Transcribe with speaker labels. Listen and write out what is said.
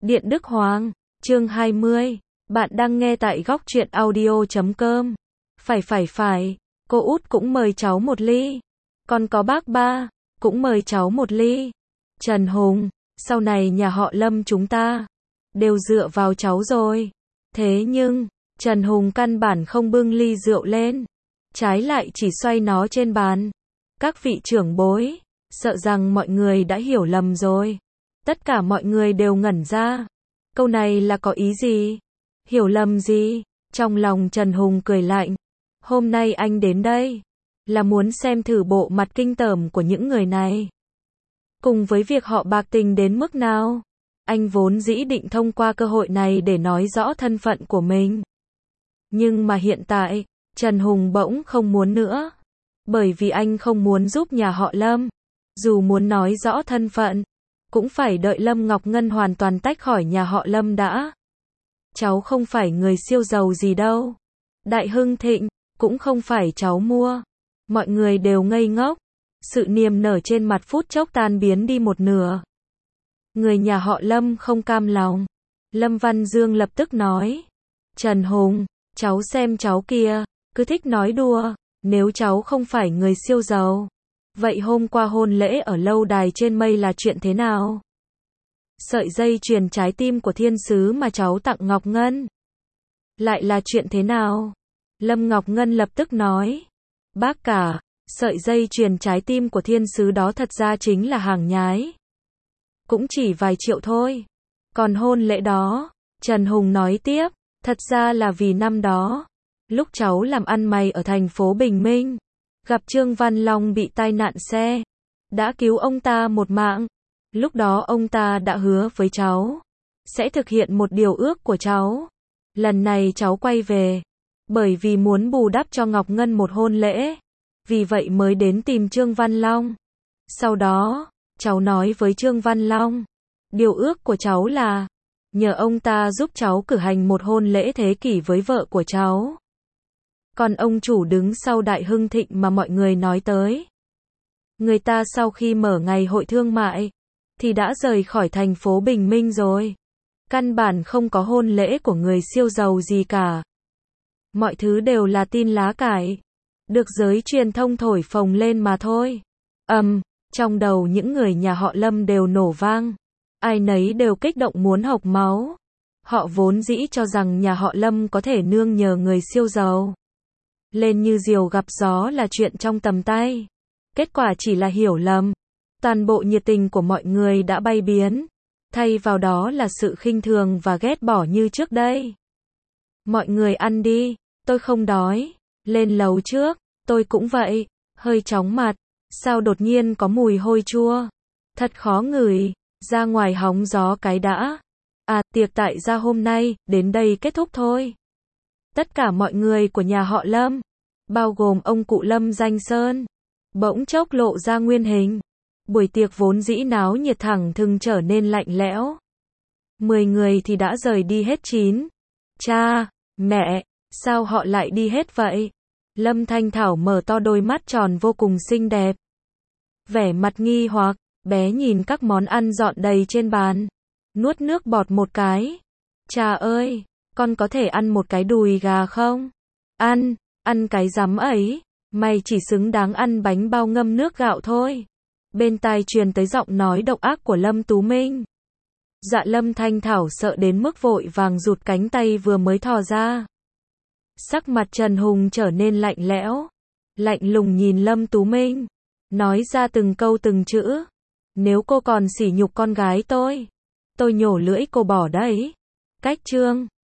Speaker 1: Điện Đức Hoàng, chương 20. Bạn đang nghe tại góc truyện audio.com. Phải, cô út cũng mời cháu một ly. Còn có bác ba, cũng mời cháu một ly. Trần Hùng, sau này nhà họ Lâm chúng ta đều dựa vào cháu rồi. Thế nhưng, Trần Hùng căn bản không bưng ly rượu lên, trái lại chỉ xoay nó trên bàn. Các vị trưởng bối, sợ rằng mọi người đã hiểu lầm rồi. Tất cả mọi người đều ngẩn ra. Câu này là có ý gì? Hiểu lầm gì? Trong lòng Trần Hùng cười lạnh. Hôm nay anh đến đây là muốn xem thử bộ mặt kinh tởm của những người này. Cùng với việc họ bạc tình đến mức nào, anh vốn dĩ định thông qua cơ hội này để nói rõ thân phận của mình. Nhưng mà hiện tại, Trần Hùng bỗng không muốn nữa. Bởi vì anh không muốn giúp nhà họ Lâm. Dù muốn nói rõ thân phận, cũng phải đợi Lâm Ngọc Ngân hoàn toàn tách khỏi nhà họ Lâm đã. Cháu không phải người siêu giàu gì đâu. Đại Hưng Thịnh, cũng không phải cháu mua. Mọi người đều ngây ngốc. Sự niềm nở trên mặt phút chốc tan biến đi một nửa. Người nhà họ Lâm không cam lòng. Lâm Văn Dương lập tức nói. Trần Hùng, cháu xem cháu kia, cứ thích nói đùa. Nếu cháu không phải người siêu giàu, vậy hôm qua hôn lễ ở lâu đài trên mây là chuyện thế nào? Sợi dây chuyền trái tim của thiên sứ mà cháu tặng Ngọc Ngân, lại là chuyện thế nào? Lâm Ngọc Ngân lập tức nói. Bác cả, sợi dây chuyền trái tim của thiên sứ đó thật ra chính là hàng nhái. Cũng chỉ vài triệu thôi. Còn hôn lễ đó, Trần Hùng nói tiếp, thật ra là vì năm đó, lúc cháu làm ăn mày ở thành phố Bình Minh, gặp Trương Văn Long bị tai nạn xe, đã cứu ông ta một mạng. Lúc đó ông ta đã hứa với cháu, sẽ thực hiện một điều ước của cháu. Lần này cháu quay về, bởi vì muốn bù đắp cho Ngọc Ngân một hôn lễ, vì vậy mới đến tìm Trương Văn Long. Sau đó, cháu nói với Trương Văn Long, điều ước của cháu là nhờ ông ta giúp cháu cử hành một hôn lễ thế kỷ với vợ của cháu. Còn ông chủ đứng sau Đại Hưng Thịnh mà mọi người nói tới, người ta sau khi mở ngày hội thương mại, thì đã rời khỏi thành phố Bình Minh rồi. Căn bản không có hôn lễ của người siêu giàu gì cả. Mọi thứ đều là tin lá cải, được giới truyền thông thổi phồng lên mà thôi. Trong đầu những người nhà họ Lâm đều nổ vang. Ai nấy đều kích động muốn hộc máu. Họ vốn dĩ cho rằng nhà họ Lâm có thể nương nhờ người siêu giàu lên như diều gặp gió là chuyện trong tầm tay. Kết quả chỉ là hiểu lầm. Toàn bộ nhiệt tình của mọi người đã bay biến. Thay vào đó là sự khinh thường và ghét bỏ như trước đây. Mọi người ăn đi, tôi không đói. Lên lầu trước, tôi cũng vậy. Hơi chóng mặt, sao đột nhiên có mùi hôi chua. Thật khó ngửi, ra ngoài hóng gió cái đã. Tiệc tại gia hôm nay, đến đây kết thúc thôi. Tất cả mọi người của nhà họ Lâm, bao gồm ông cụ Lâm Danh Sơn, bỗng chốc lộ ra nguyên hình. Buổi tiệc vốn dĩ náo nhiệt thẳng thừng trở nên lạnh lẽo. 10 người thì đã rời đi hết 9. Cha, mẹ, sao họ lại đi hết vậy? Lâm Thanh Thảo mở to đôi mắt tròn vô cùng xinh đẹp. Vẻ mặt nghi hoặc, bé nhìn các món ăn dọn đầy trên bàn. Nuốt nước bọt một cái. Cha ơi, con có thể ăn một cái đùi gà không? Ăn cái rắm ấy. Mày chỉ xứng đáng ăn bánh bao ngâm nước gạo thôi. Bên tai truyền tới giọng nói độc ác của Lâm Tú Minh. Dạ Lâm Thanh Thảo sợ đến mức vội vàng rụt cánh tay vừa mới thò ra. Sắc mặt Trần Hùng trở nên lạnh lẽo. Lạnh lùng nhìn Lâm Tú Minh. Nói ra từng câu từng chữ. Nếu cô còn sỉ nhục con gái tôi nhổ lưỡi cô bỏ đấy. Cách chương